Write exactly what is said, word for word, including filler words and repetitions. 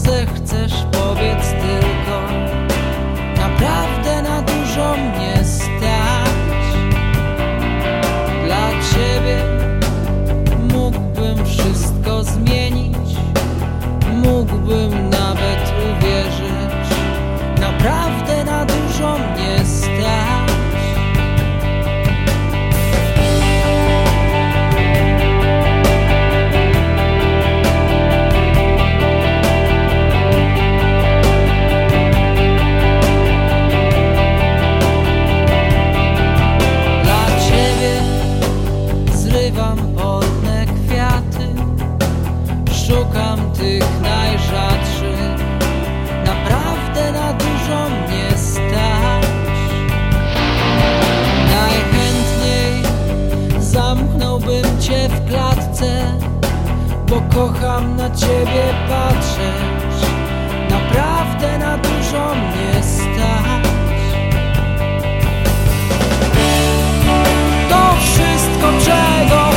zechcesz, powiedz tylko. Naprawdę na dużo mnie stać. Dla ciebie mógłbym wszystko zmienić, mógłbym nawet uwierzyć. Naprawdę na dużo mnie stać. Zrywam polne kwiaty, szukam tych najrzadszych. Naprawdę na dużo mnie stać. Najchętniej zamknąłbym cię w klatce, bo kocham na ciebie patrzeć. Naprawdę na dużo mnie stać. To wszystko, czego